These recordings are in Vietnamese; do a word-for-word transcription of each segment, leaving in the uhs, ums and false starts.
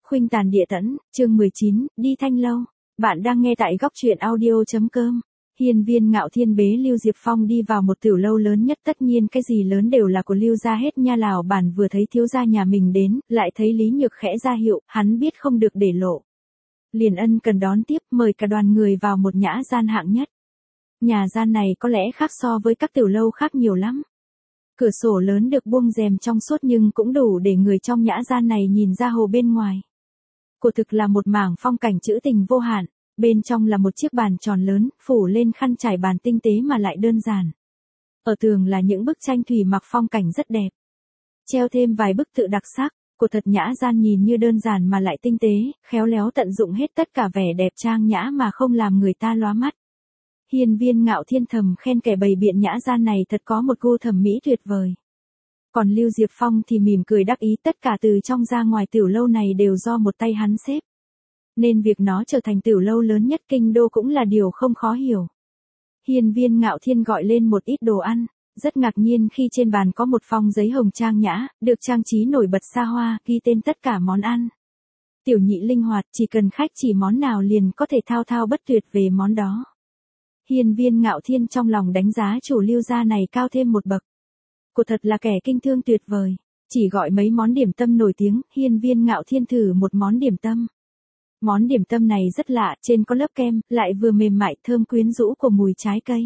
Khuynh tàn địa tẫn, chương mười chín, đi Thanh Lâu. Bạn đang nghe tại góc truyện audio.com. Hiên Viên Ngạo Thiên bế Lưu Diệp Phong đi vào một tiểu lâu lớn nhất, tất nhiên cái gì lớn đều là của Lưu gia hết nha. Lào bản vừa thấy thiếu gia nhà mình đến, lại thấy Lý Nhược khẽ ra hiệu, hắn biết không được để lộ. Liền ân cần đón tiếp, mời cả đoàn người vào một nhã gian hạng nhất. Nhà gian này có lẽ khác so với các tiểu lâu khác nhiều lắm. Cửa sổ lớn được buông rèm trong suốt nhưng cũng đủ để người trong nhã gian này nhìn ra hồ bên ngoài. Quả thực là một mảng phong cảnh trữ tình vô hạn, bên trong là một chiếc bàn tròn lớn, phủ lên khăn trải bàn tinh tế mà lại đơn giản. Ở tường là những bức tranh thủy mặc phong cảnh rất đẹp. Treo thêm vài bức tự đặc sắc, của thật nhã gian nhìn như đơn giản mà lại tinh tế, khéo léo tận dụng hết tất cả vẻ đẹp trang nhã mà không làm người ta lóa mắt. Hiên Viên Ngạo Thiên thầm khen kẻ bày biện nhã gian này thật có một gu thẩm mỹ tuyệt vời. Còn Lưu Diệp Phong thì mỉm cười đắc ý, tất cả từ trong ra ngoài tiểu lâu này đều do một tay hắn xếp. Nên việc nó trở thành tiểu lâu lớn nhất kinh đô cũng là điều không khó hiểu. Hiên Viên Ngạo Thiên gọi lên một ít đồ ăn, rất ngạc nhiên khi trên bàn có một phong giấy hồng trang nhã, được trang trí nổi bật xa hoa, ghi tên tất cả món ăn. Tiểu nhị linh hoạt, chỉ cần khách chỉ món nào liền có thể thao thao bất tuyệt về món đó. Hiên Viên Ngạo Thiên trong lòng đánh giá chủ Lưu gia này cao thêm một bậc. Cô thật là kẻ kinh thương tuyệt vời. Chỉ gọi mấy món điểm tâm nổi tiếng, Hiên Viên Ngạo Thiên thử một món điểm tâm. Món điểm tâm này rất lạ, trên có lớp kem, lại vừa mềm mại thơm quyến rũ của mùi trái cây.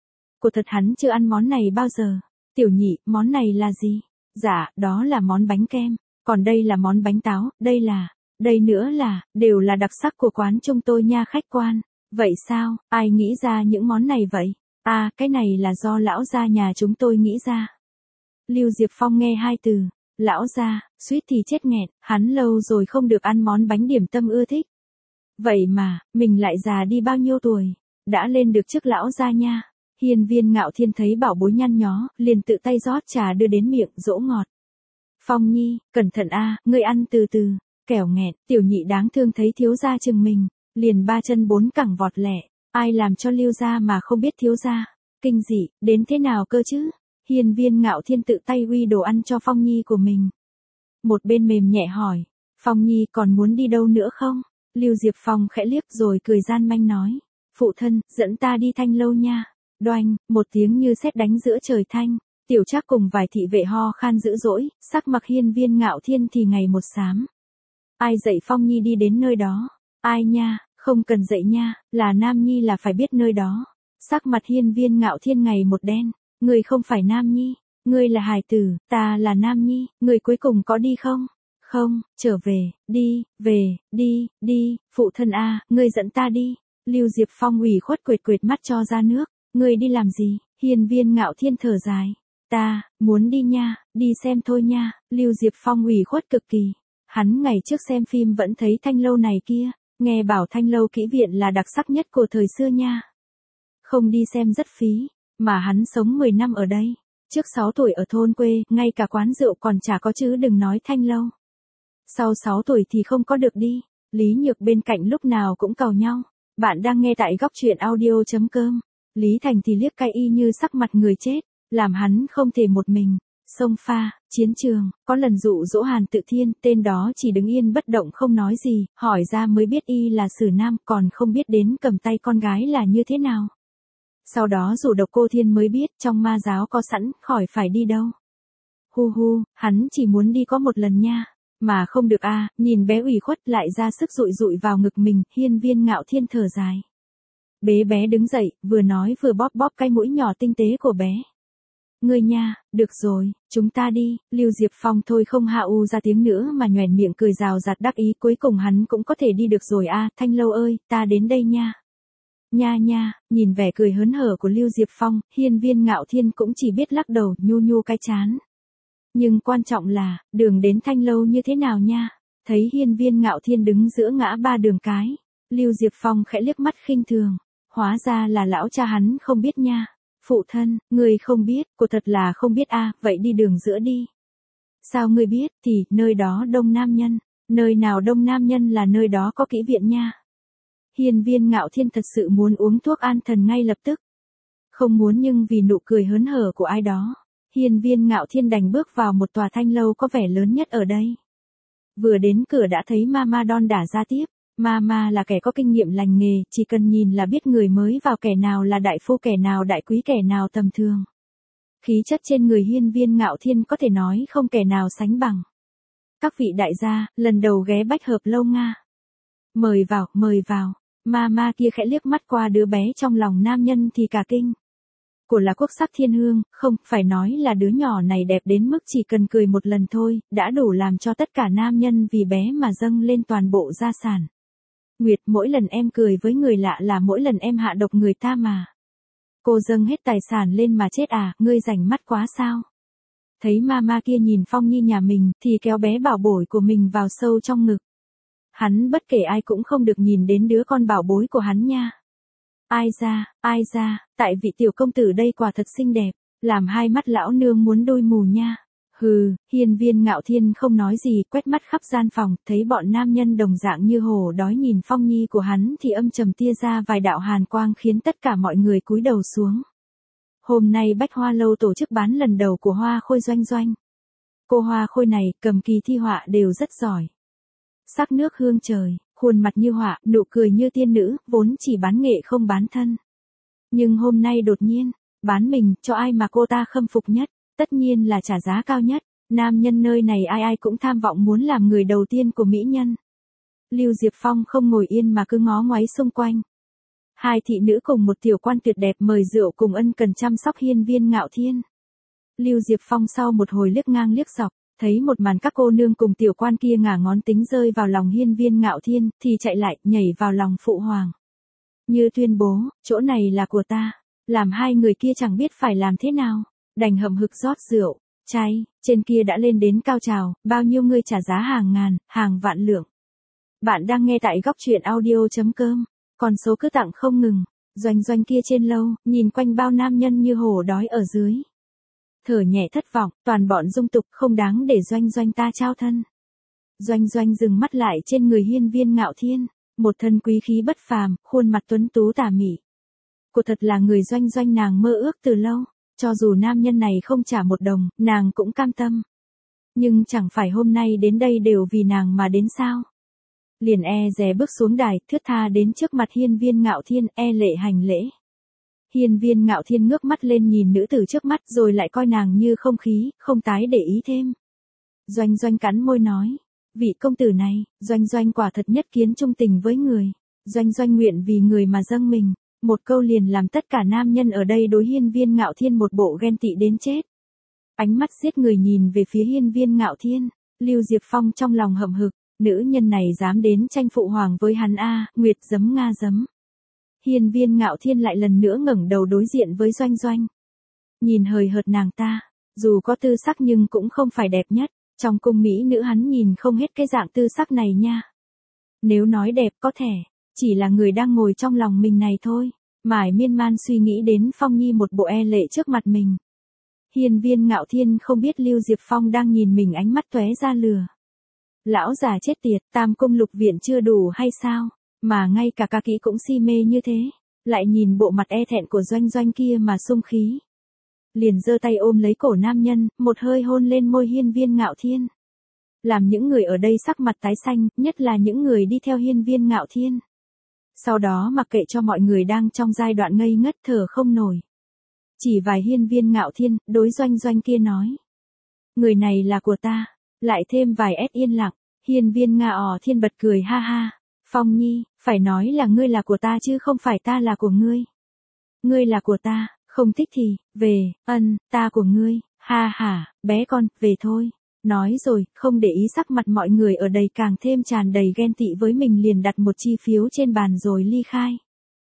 Cô thật hắn chưa ăn món này bao giờ. Tiểu nhị, món này là gì? Dạ, đó là món bánh kem. Còn đây là món bánh táo, đây là, đây nữa là, đều là đặc sắc của quán chúng tôi nha khách quan. Vậy sao, ai nghĩ ra những món này vậy? À, cái này là do lão gia nhà chúng tôi nghĩ ra. Lưu Diệp Phong nghe hai từ, lão gia, suýt thì chết nghẹn, hắn lâu rồi không được ăn món bánh điểm tâm ưa thích. Vậy mà, mình lại già đi bao nhiêu tuổi, đã lên được chức lão gia nha. Hiên Viên Ngạo Thiên thấy bảo bối nhăn nhó, liền tự tay rót trà đưa đến miệng, dỗ ngọt. Phong nhi, cẩn thận a, ngươi ăn từ từ, kẻo nghẹn. Tiểu nhị đáng thương thấy thiếu gia chừng mình, liền ba chân bốn cẳng vọt lẹ, ai làm cho Lưu gia mà không biết thiếu gia, kinh dị, đến thế nào cơ chứ? Hiên Viên Ngạo Thiên tự tay uy đồ ăn cho Phong Nhi của mình. Một bên mềm nhẹ hỏi, Phong Nhi còn muốn đi đâu nữa không? Lưu Diệp Phong khẽ liếc rồi cười gian manh nói, phụ thân, dẫn ta đi Thanh Lâu nha. Đoanh, một tiếng như sét đánh giữa trời thanh, Tiểu Trác cùng vài thị vệ ho khan dữ dỗi, sắc mặt Hiên Viên Ngạo Thiên thì ngày một xám. Ai dạy Phong Nhi đi đến nơi đó? Ai nha, không cần dạy nha, là Nam Nhi là phải biết nơi đó. Sắc mặt Hiên Viên Ngạo Thiên ngày một đen, ngươi không phải Nam Nhi, ngươi là hài tử, ta là Nam Nhi, ngươi cuối cùng có đi không? Không, trở về, đi, về, đi, đi, phụ thân a, ngươi dẫn ta đi. Lưu Diệp Phong ủy khuất quệt quệt mắt cho ra nước, ngươi đi làm gì? Hiên Viên Ngạo Thiên thở dài, ta, muốn đi nha, đi xem thôi nha. Lưu Diệp Phong ủy khuất cực kỳ, hắn ngày trước xem phim vẫn thấy Thanh Lâu này kia. Nghe bảo Thanh Lâu Kỹ Viện là đặc sắc nhất của thời xưa nha. Không đi xem rất phí, mà hắn sống mười năm ở đây. Trước sáu tuổi ở thôn quê, ngay cả quán rượu còn chả có chứ đừng nói Thanh Lâu. Sau sáu tuổi thì không có được đi. Lý Nhược bên cạnh lúc nào cũng càu nhau. Bạn đang nghe tại góc truyện audio.com. Lý Thành thì liếc cay y như sắc mặt người chết, làm hắn không thể một mình. Sông pha, chiến trường, có lần dụ dỗ Hàn Tự Thiên, tên đó chỉ đứng yên bất động không nói gì, hỏi ra mới biết y là Sử Nam, còn không biết đến cầm tay con gái là như thế nào. Sau đó rủ Độc Cô Thiên mới biết trong ma giáo có sẵn, khỏi phải đi đâu. Hu hu, hắn chỉ muốn đi có một lần nha, mà không được a, nhìn bé ủy khuất lại ra sức dụi dụi vào ngực mình, Hiên Viên Ngạo Thiên thở dài. Bé bé đứng dậy, vừa nói vừa bóp bóp cái mũi nhỏ tinh tế của bé. Ngươi nha, được rồi, chúng ta đi. Lưu Diệp Phong thôi không hạ u ra tiếng nữa mà nhoẻn miệng cười rào rạt đắc ý, cuối cùng hắn cũng có thể đi được rồi a, Thanh Lâu ơi, ta đến đây nha. Nha nha, nhìn vẻ cười hớn hở của Lưu Diệp Phong, Hiên Viên Ngạo Thiên cũng chỉ biết lắc đầu, nhu nhu cái chán. Nhưng quan trọng là, đường đến Thanh Lâu như thế nào nha? Thấy Hiên Viên Ngạo Thiên đứng giữa ngã ba đường cái, Lưu Diệp Phong khẽ liếc mắt khinh thường, hóa ra là lão cha hắn không biết nha. Phụ thân, ngươi không biết, cô thật là không biết a, vậy đi đường giữa đi. Sao ngươi biết, thì, nơi đó đông nam nhân, nơi nào đông nam nhân là nơi đó có kỹ viện nha. Hiên Viên Ngạo Thiên thật sự muốn uống thuốc an thần ngay lập tức. Không muốn nhưng vì nụ cười hớn hở của ai đó, Hiên Viên Ngạo Thiên đành bước vào một tòa Thanh Lâu có vẻ lớn nhất ở đây. Vừa đến cửa đã thấy Mama đon đả ra tiếp. Mama là kẻ có kinh nghiệm lành nghề, chỉ cần nhìn là biết người mới vào kẻ nào là đại phu kẻ nào đại quý kẻ nào tầm thường. Khí chất trên người Hiên Viên Ngạo Thiên có thể nói không kẻ nào sánh bằng. Các vị đại gia, lần đầu ghé Bách Hợp Lâu Nga. Mời vào, mời vào. Mama kia khẽ liếc mắt qua đứa bé trong lòng nam nhân thì cả kinh. Của là quốc sắc thiên hương, không, phải nói là đứa nhỏ này đẹp đến mức chỉ cần cười một lần thôi, đã đủ làm cho tất cả nam nhân vì bé mà dâng lên toàn bộ gia sản. Nguyệt, mỗi lần em cười với người lạ là mỗi lần em hạ độc người ta mà. Cô dâng hết tài sản lên mà chết à, ngươi rảnh mắt quá sao? Thấy Mama kia nhìn Phong Nhi nhà mình thì kéo bé bảo bối của mình vào sâu trong ngực. Hắn bất kể ai cũng không được nhìn đến đứa con bảo bối của hắn nha. Ai ra, ai ra, tại vị tiểu công tử đây quả thật xinh đẹp, làm hai mắt lão nương muốn đôi mù nha. Hừ, Hiên Viên Ngạo Thiên không nói gì, quét mắt khắp gian phòng, thấy bọn nam nhân đồng dạng như hổ đói nhìn Phong Nhi của hắn thì âm trầm tia ra vài đạo hàn quang khiến tất cả mọi người cúi đầu xuống. Hôm nay Bách Hoa Lâu tổ chức bán lần đầu của Hoa Khôi Doanh Doanh. Cô Hoa Khôi này cầm kỳ thi họa đều rất giỏi. Sắc nước hương trời, khuôn mặt như họa, nụ cười như tiên nữ, vốn chỉ bán nghệ không bán thân. Nhưng hôm nay đột nhiên, bán mình, cho ai mà cô ta khâm phục nhất, tất nhiên là trả giá cao nhất. Nam nhân nơi này ai ai cũng tham vọng muốn làm người đầu tiên của mỹ nhân. Lưu Diệp Phong không ngồi yên mà cứ ngó ngoáy xung quanh. Hai thị nữ cùng một tiểu quan tuyệt đẹp mời rượu cùng ân cần chăm sóc Hiên Viên Ngạo Thiên. Lưu Diệp Phong sau một hồi liếc ngang liếc dọc, thấy một màn các cô nương cùng tiểu quan kia ngả ngón tính rơi vào lòng Hiên Viên Ngạo Thiên, thì chạy lại, nhảy vào lòng phụ hoàng. Như tuyên bố, chỗ này là của ta, làm hai người kia chẳng biết phải làm thế nào, đành hậm hực rót rượu, cháy, trên kia đã lên đến cao trào, bao nhiêu người trả giá hàng ngàn, hàng vạn lượng. Bạn đang nghe tại góc truyện audio chấm com, còn số cứ tặng không ngừng, Doanh Doanh kia trên lâu, nhìn quanh bao nam nhân như hổ đói ở dưới. Thở nhẹ thất vọng, toàn bọn dung tục không đáng để Doanh Doanh ta trao thân. Doanh Doanh dừng mắt lại trên người Hiên Viên Ngạo Thiên, một thân quý khí bất phàm, khuôn mặt tuấn tú tà mị. Cô thật là người Doanh Doanh nàng mơ ước từ lâu, cho dù nam nhân này không trả một đồng, nàng cũng cam tâm. Nhưng chẳng phải hôm nay đến đây đều vì nàng mà đến sao? Liền e dè bước xuống đài, thướt tha đến trước mặt Hiên Viên Ngạo Thiên, e lệ hành lễ. Hiên Viên Ngạo Thiên ngước mắt lên nhìn nữ tử trước mắt rồi lại coi nàng như không khí, không tái để ý thêm. Doanh Doanh cắn môi nói, vị công tử này, Doanh Doanh quả thật nhất kiến trung tình với người. Doanh Doanh nguyện vì người mà dâng mình, một câu liền làm tất cả nam nhân ở đây đối Hiên Viên Ngạo Thiên một bộ ghen tị đến chết. Ánh mắt giết người nhìn về phía Hiên Viên Ngạo Thiên, Lưu Diệp Phong trong lòng hậm hực, nữ nhân này dám đến tranh phụ hoàng với hắn a, Nguyệt giấm nga giấm. Hiên Viên Ngạo Thiên lại lần nữa ngẩng đầu đối diện với Doanh Doanh. Nhìn hời hợt nàng ta, dù có tư sắc nhưng cũng không phải đẹp nhất, trong cung mỹ nữ hắn nhìn không hết cái dạng tư sắc này nha. Nếu nói đẹp có thể, chỉ là người đang ngồi trong lòng mình này thôi, mải miên man suy nghĩ đến Phong Nhi một bộ e lệ trước mặt mình. Hiên Viên Ngạo Thiên không biết Lưu Diệp Phong đang nhìn mình ánh mắt tóe ra lừa. Lão già chết tiệt, tam cung lục viện chưa đủ hay sao, mà ngay cả ca kỹ cũng si mê như thế, lại nhìn bộ mặt e thẹn của Doanh Doanh kia mà sung khí. Liền giơ tay ôm lấy cổ nam nhân, một hơi hôn lên môi Hiên Viên Ngạo Thiên. Làm những người ở đây sắc mặt tái xanh, nhất là những người đi theo Hiên Viên Ngạo Thiên. Sau đó mặc kệ cho mọi người đang trong giai đoạn ngây ngất thở không nổi. Chỉ vài Hiên Viên Ngạo Thiên, đối Doanh Doanh kia nói. Người này là của ta, lại thêm vài ét yên lặng, Hiên Viên Ngạo Thiên bật cười ha ha. Phong Nhi, phải nói là ngươi là của ta chứ không phải ta là của ngươi. Ngươi là của ta, không thích thì, về, ân, ta của ngươi, ha ha, bé con, về thôi. Nói rồi, không để ý sắc mặt mọi người ở đây càng thêm tràn đầy ghen tị với mình liền đặt một chi phiếu trên bàn rồi ly khai.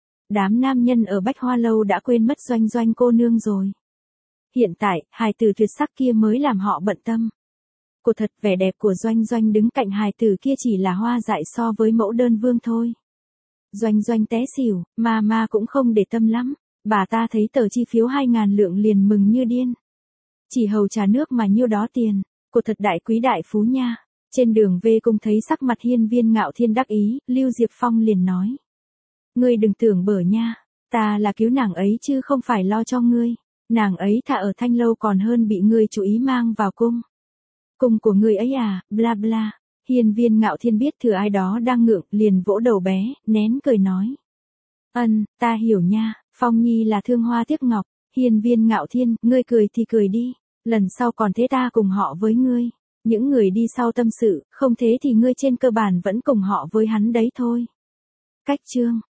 Đám nam nhân ở Bách Hoa Lâu đã quên mất Doanh Doanh cô nương rồi. Hiện tại, hài tử tuyệt sắc kia mới làm họ bận tâm. Cô thật vẻ đẹp của Doanh Doanh đứng cạnh hài tử kia chỉ là hoa dại so với mẫu đơn vương thôi. Doanh Doanh té xỉu, mà mà cũng không để tâm lắm, bà ta thấy tờ chi phiếu hai ngàn lượng liền mừng như điên. Chỉ hầu trà nước mà nhiêu đó tiền, cô thật đại quý đại phú nha. Trên đường về cùng thấy sắc mặt Hiên Viên Ngạo Thiên đắc ý, Lưu Diệp Phong liền nói. Ngươi đừng tưởng bở nha, ta là cứu nàng ấy chứ không phải lo cho ngươi, nàng ấy thà ở Thanh Lâu còn hơn bị ngươi chú ý mang vào cung. Cung của ngươi ấy à, bla bla. Hiên Viên Ngạo Thiên biết thừa ai đó đang ngượng, liền vỗ đầu bé, nén cười nói. Ân, ta hiểu nha, Phong Nhi là thương hoa tiếc ngọc. Hiên Viên Ngạo Thiên, ngươi cười thì cười đi, lần sau còn thế ta cùng họ với ngươi. Những người đi sau tâm sự, không thế thì ngươi trên cơ bản vẫn cùng họ với hắn đấy thôi. Cách chương